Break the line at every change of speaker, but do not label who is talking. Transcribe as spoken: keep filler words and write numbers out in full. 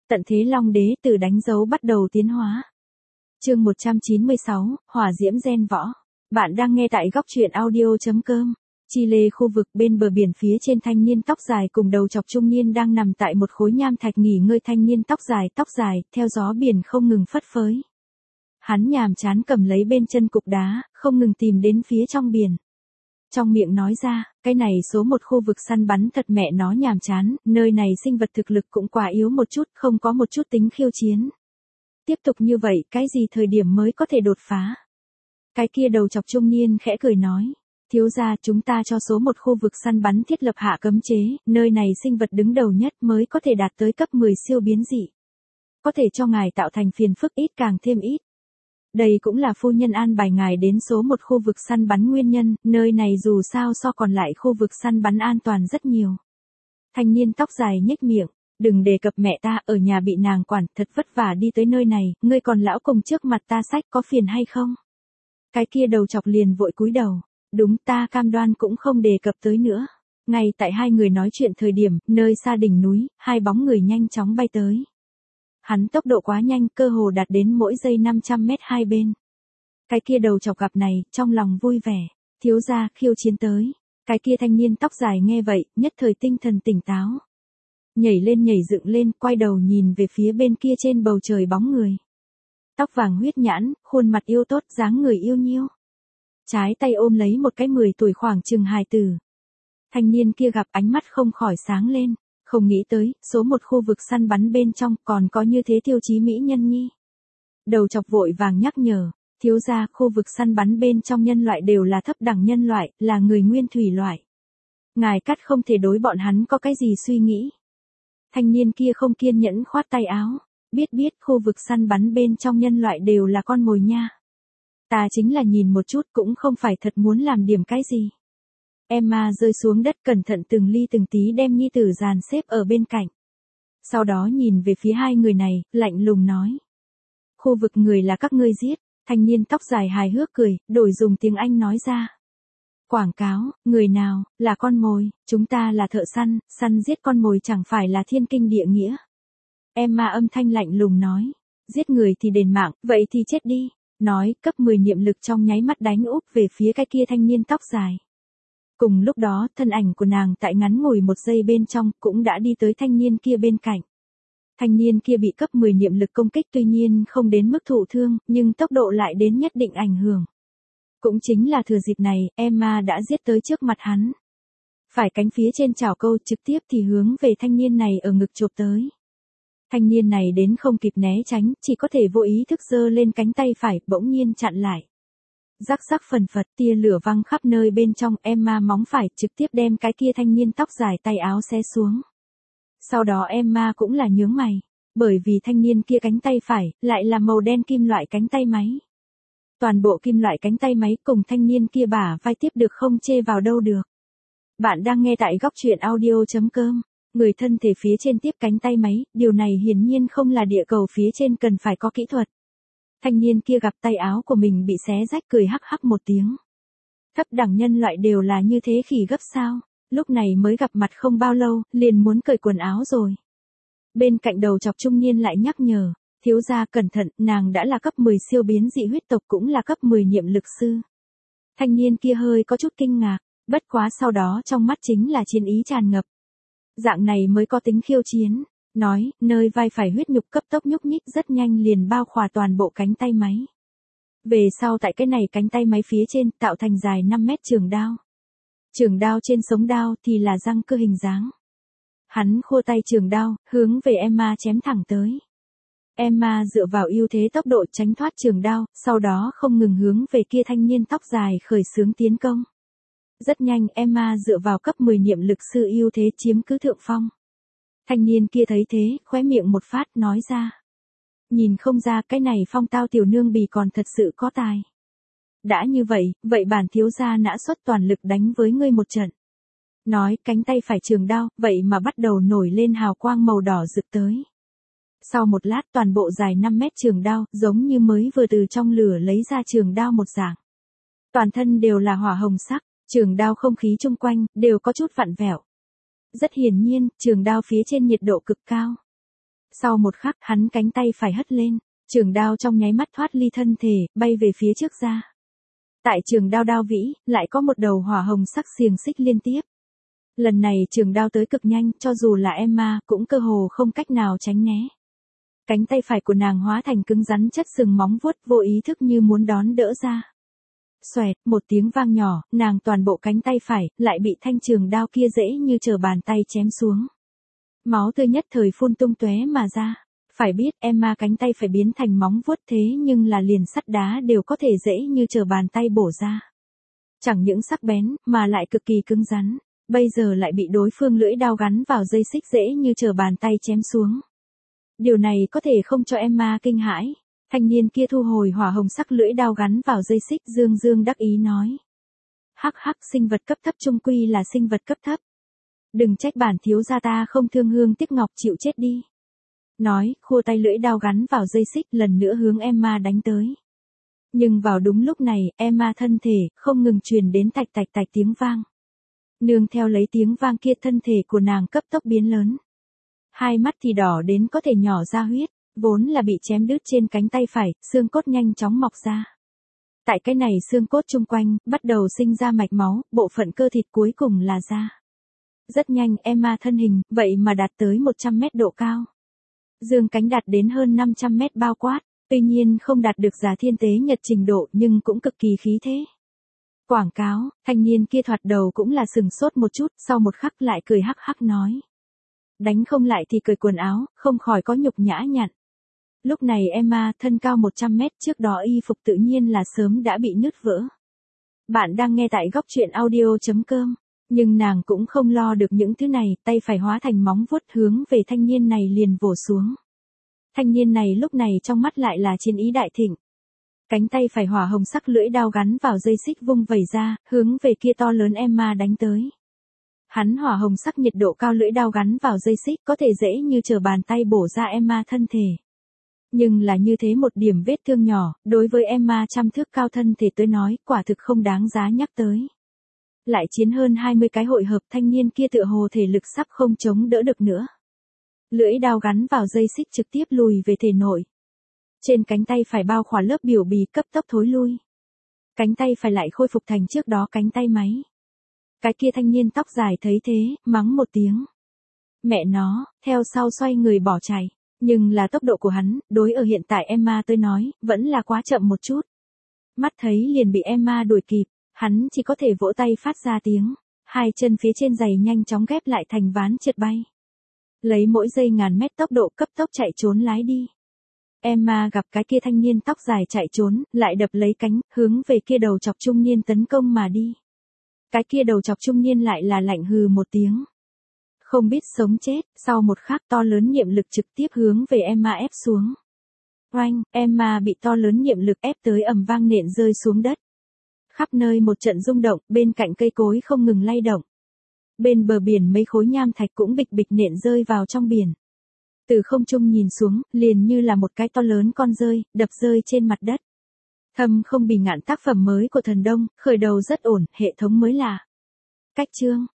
Tận thế Long Đế từ đánh dấu bắt đầu tiến hóa. Chương một trăm chín mươi sáu, Hỏa diễm gen võ. Bạn đang nghe tại góc truyện audio chấm com. Chile, khu vực bên bờ biển phía trên, thanh niên tóc dài cùng đầu chọc trung niên đang nằm tại một khối nham thạch nghỉ ngơi. Thanh niên tóc dài, tóc dài, theo gió biển không ngừng phất phới. Hắn nhàm chán cầm lấy bên chân cục đá, không ngừng tìm đến phía trong biển. Trong miệng nói ra, cái này số một khu vực săn bắn thật mẹ nó nhàm chán, nơi này sinh vật thực lực cũng quá yếu một chút, không có một chút tính khiêu chiến. Tiếp tục như vậy, cái gì thời điểm mới có thể đột phá? Cái kia đầu chọc trung niên khẽ cười nói, thiếu gia, chúng ta cho số một khu vực săn bắn thiết lập hạ cấm chế, nơi này sinh vật đứng đầu nhất mới có thể đạt tới cấp mười siêu biến dị. Có thể cho ngài tạo thành phiền phức ít càng thêm ít. Đây cũng là phu nhân an bài ngài đến số một khu vực săn bắn nguyên nhân, nơi này dù sao so còn lại khu vực săn bắn an toàn rất nhiều. Thanh niên tóc dài nhếch miệng, đừng đề cập mẹ ta, ở nhà bị nàng quản, thật vất vả đi tới nơi này, ngươi còn lão cùng trước mặt ta sách, có phiền hay không? Cái kia đầu chọc liền vội cúi đầu, đúng, ta cam đoan cũng không đề cập tới nữa. Ngay tại hai người nói chuyện thời điểm, nơi xa đỉnh núi, hai bóng người nhanh chóng bay tới. Hắn tốc độ quá nhanh, cơ hồ đạt đến mỗi giây năm trăm mét hai bên. Cái kia đầu chọc gặp này, trong lòng vui vẻ, thiếu gia, khiêu chiến tới. Cái kia thanh niên tóc dài nghe vậy, nhất thời tinh thần tỉnh táo. Nhảy lên nhảy dựng lên, quay đầu nhìn về phía bên kia trên bầu trời bóng người. Tóc vàng huyết nhãn, khuôn mặt yêu tốt, dáng người yêu nhiêu. Trái tay ôm lấy một cái mười tuổi khoảng chừng hài tử. Thanh niên kia gặp ánh mắt không khỏi sáng lên. Không nghĩ tới, số một khu vực săn bắn bên trong còn có như thế tiêu chí mỹ nhân nhi. Đầu chọc vội vàng nhắc nhở, thiếu gia, khu vực săn bắn bên trong nhân loại đều là thấp đẳng nhân loại, là người nguyên thủy loại. Ngài cắt không thể đối bọn hắn có cái gì suy nghĩ. Thanh niên kia không kiên nhẫn khoát tay áo, biết biết khu vực săn bắn bên trong nhân loại đều là con mồi nha. Ta chính là nhìn một chút cũng không phải thật muốn làm điểm cái gì. Emma rơi xuống đất cẩn thận từng ly từng tí đem nhi tử dàn xếp ở bên cạnh. Sau đó nhìn về phía hai người này, lạnh lùng nói. Khu vực người là các ngươi giết, thanh niên tóc dài hài hước cười, đổi dùng tiếng Anh nói ra. Quảng cáo, người nào, là con mồi, chúng ta là thợ săn, săn giết con mồi chẳng phải là thiên kinh địa nghĩa. Emma âm thanh lạnh lùng nói, giết người thì đền mạng, vậy thì chết đi. Nói, cấp mười niệm lực trong nháy mắt đánh úp về phía cái kia thanh niên tóc dài. Cùng lúc đó, thân ảnh của nàng tại ngắn ngủi một giây bên trong cũng đã đi tới thanh niên kia bên cạnh. Thanh niên kia bị cấp mười niệm lực công kích, tuy nhiên không đến mức thụ thương, nhưng tốc độ lại đến nhất định ảnh hưởng. Cũng chính là thừa dịp này, Emma đã giết tới trước mặt hắn. Phải cánh phía trên chảo câu trực tiếp thì hướng về thanh niên này ở ngực chộp tới. Thanh niên này đến không kịp né tránh, chỉ có thể vô ý thức giơ lên cánh tay phải, bỗng nhiên chặn lại. Rắc rắc phần phật, tia lửa văng khắp nơi bên trong, Emma móng phải trực tiếp đem cái kia thanh niên tóc dài tay áo xé xuống. Sau đó Emma cũng là nhướng mày, bởi vì thanh niên kia cánh tay phải, lại là màu đen kim loại cánh tay máy. Toàn bộ kim loại cánh tay máy cùng thanh niên kia bả vai tiếp được không chê vào đâu được. Bạn đang nghe tại góc truyện audio chấm com, người thân thể phía trên tiếp cánh tay máy, điều này hiển nhiên không là địa cầu phía trên cần phải có kỹ thuật. Thanh niên kia gặp tay áo của mình bị xé rách cười hắc hắc một tiếng. Thấp đẳng nhân loại đều là như thế khỉ gấp sao, lúc này mới gặp mặt không bao lâu, liền muốn cởi quần áo rồi. Bên cạnh đầu chọc trung niên lại nhắc nhở, thiếu gia cẩn thận, nàng đã là cấp mười siêu biến dị huyết tộc cũng là cấp mười niệm lực sư. Thanh niên kia hơi có chút kinh ngạc, bất quá sau đó trong mắt chính là chiến ý tràn ngập. Dạng này mới có tính khiêu chiến. Nói, nơi vai phải huyết nhục cấp tốc nhúc nhích rất nhanh liền bao khỏa toàn bộ cánh tay máy. Về sau tại cái này cánh tay máy phía trên tạo thành dài năm mét trường đao. Trường đao trên sống đao thì là răng cưa hình dáng. Hắn khua tay trường đao, hướng về Emma chém thẳng tới. Emma dựa vào ưu thế tốc độ tránh thoát trường đao, sau đó không ngừng hướng về kia thanh niên tóc dài khởi xướng tiến công. Rất nhanh Emma dựa vào cấp mười niệm lực sư ưu thế chiếm cứ thượng phong. Thanh niên kia thấy thế, khóe miệng một phát nói ra. Nhìn không ra cái này phong tao tiểu nương bì còn thật sự có tài. Đã như vậy, vậy bản thiếu gia nã xuất toàn lực đánh với ngươi một trận. Nói cánh tay phải trường đao, vậy mà bắt đầu nổi lên hào quang màu đỏ rực tới. Sau một lát toàn bộ dài năm mét trường đao, giống như mới vừa từ trong lửa lấy ra trường đao một dạng. Toàn thân đều là hỏa hồng sắc, trường đao không khí chung quanh, đều có chút vặn vẹo. Rất hiển nhiên, trường đao phía trên nhiệt độ cực cao. Sau một khắc, hắn cánh tay phải hất lên, trường đao trong nháy mắt thoát ly thân thể, bay về phía trước ra. Tại trường đao đao vĩ, lại có một đầu hỏa hồng sắc xiềng xích liên tiếp. Lần này trường đao tới cực nhanh, cho dù là Emma cũng cơ hồ không cách nào tránh né. Cánh tay phải của nàng hóa thành cứng rắn chất sừng móng vuốt, vô ý thức như muốn đón đỡ ra. Xoẹt, một tiếng vang nhỏ, nàng toàn bộ cánh tay phải, lại bị thanh trường đao kia dễ như trở bàn tay chém xuống. Máu tươi nhất thời phun tung tóe mà ra. Phải biết, Emma cánh tay phải biến thành móng vuốt thế nhưng là liền sắt đá đều có thể dễ như trở bàn tay bổ ra. Chẳng những sắc bén, mà lại cực kỳ cứng rắn. Bây giờ lại bị đối phương lưỡi đao gắn vào dây xích dễ như trở bàn tay chém xuống. Điều này có thể không cho Emma kinh hãi. Thanh niên kia thu hồi hỏa hồng sắc lưỡi đao gắn vào dây xích, dương dương đắc ý nói. Hắc hắc, sinh vật cấp thấp chung quy là sinh vật cấp thấp. Đừng trách bản thiếu gia ta không thương hương tiếc ngọc, chịu chết đi. Nói, khua tay lưỡi đao gắn vào dây xích lần nữa hướng Emma đánh tới. Nhưng vào đúng lúc này, Emma thân thể không ngừng truyền đến tạch tạch tạch tiếng vang. Nương theo lấy tiếng vang kia, thân thể của nàng cấp tốc biến lớn. Hai mắt thì đỏ đến có thể nhỏ ra huyết, vốn là bị chém đứt trên cánh tay phải, xương cốt nhanh chóng mọc ra. Tại cái này xương cốt chung quanh, bắt đầu sinh ra mạch máu, bộ phận cơ thịt cuối cùng là da. Rất nhanh, Emma thân hình, vậy mà đạt tới một trăm mét độ cao. Dương cánh đạt đến hơn năm trăm mét bao quát, tuy nhiên không đạt được Giả Thiên Tế Nhật trình độ nhưng cũng cực kỳ khí thế. Quảng cáo, thanh niên kia thoạt đầu cũng là sừng sốt một chút, sau một khắc lại cười hắc hắc nói. Đánh không lại thì cởi quần áo, không khỏi có nhục nhã nhặn. Lúc này Emma, thân cao một trăm mét, trước đó y phục tự nhiên là sớm đã bị nứt vỡ. Bạn đang nghe tại góc truyện audio chấm com, nhưng nàng cũng không lo được những thứ này, tay phải hóa thành móng vuốt hướng về thanh niên này liền vồ xuống. Thanh niên này lúc này trong mắt lại là chiến ý đại thịnh. Cánh tay phải hỏa hồng sắc lưỡi đao gắn vào dây xích vung vẩy ra, hướng về kia to lớn Emma đánh tới. Hắn hỏa hồng sắc nhiệt độ cao lưỡi đao gắn vào dây xích có thể dễ như trở bàn tay bổ ra Emma thân thể. Nhưng là như thế một điểm vết thương nhỏ, đối với Emma trăm thước cao thân thể tới nói, quả thực không đáng giá nhắc tới. Lại chiến hơn hai mươi cái hội hợp, thanh niên kia tựa hồ thể lực sắp không chống đỡ được nữa. Lưỡi đao gắn vào dây xích trực tiếp lùi về thể nội. Trên cánh tay phải bao khỏa lớp biểu bì cấp tốc thối lui. Cánh tay phải lại khôi phục thành trước đó cánh tay máy. Cái kia thanh niên tóc dài thấy thế, mắng một tiếng. Mẹ nó, theo sau xoay người bỏ chạy. Nhưng là tốc độ của hắn, đối ở hiện tại Emma tới nói, vẫn là quá chậm một chút. Mắt thấy liền bị Emma đuổi kịp, hắn chỉ có thể vỗ tay phát ra tiếng. Hai chân phía trên giày nhanh chóng ghép lại thành ván trượt bay. Lấy mỗi giây ngàn mét tốc độ cấp tốc chạy trốn lái đi. Emma gặp cái kia thanh niên tóc dài chạy trốn, lại đập lấy cánh, hướng về kia đầu chọc trung niên tấn công mà đi. Cái kia đầu chọc trung niên lại là lạnh hừ một tiếng. Không biết sống chết, sau một khắc to lớn niệm lực trực tiếp hướng về Emma ép xuống. Oanh, Emma bị to lớn niệm lực ép tới ầm vang nện rơi xuống đất. Khắp nơi một trận rung động, bên cạnh cây cối không ngừng lay động. Bên bờ biển mấy khối nham thạch cũng bịch bịch nện rơi vào trong biển. Từ không trung nhìn xuống, liền như là một cái to lớn con rơi, đập rơi trên mặt đất. Thâm không bì ngạn tác phẩm mới của thần Đông, khởi đầu rất ổn, hệ thống mới lạ. Cách chương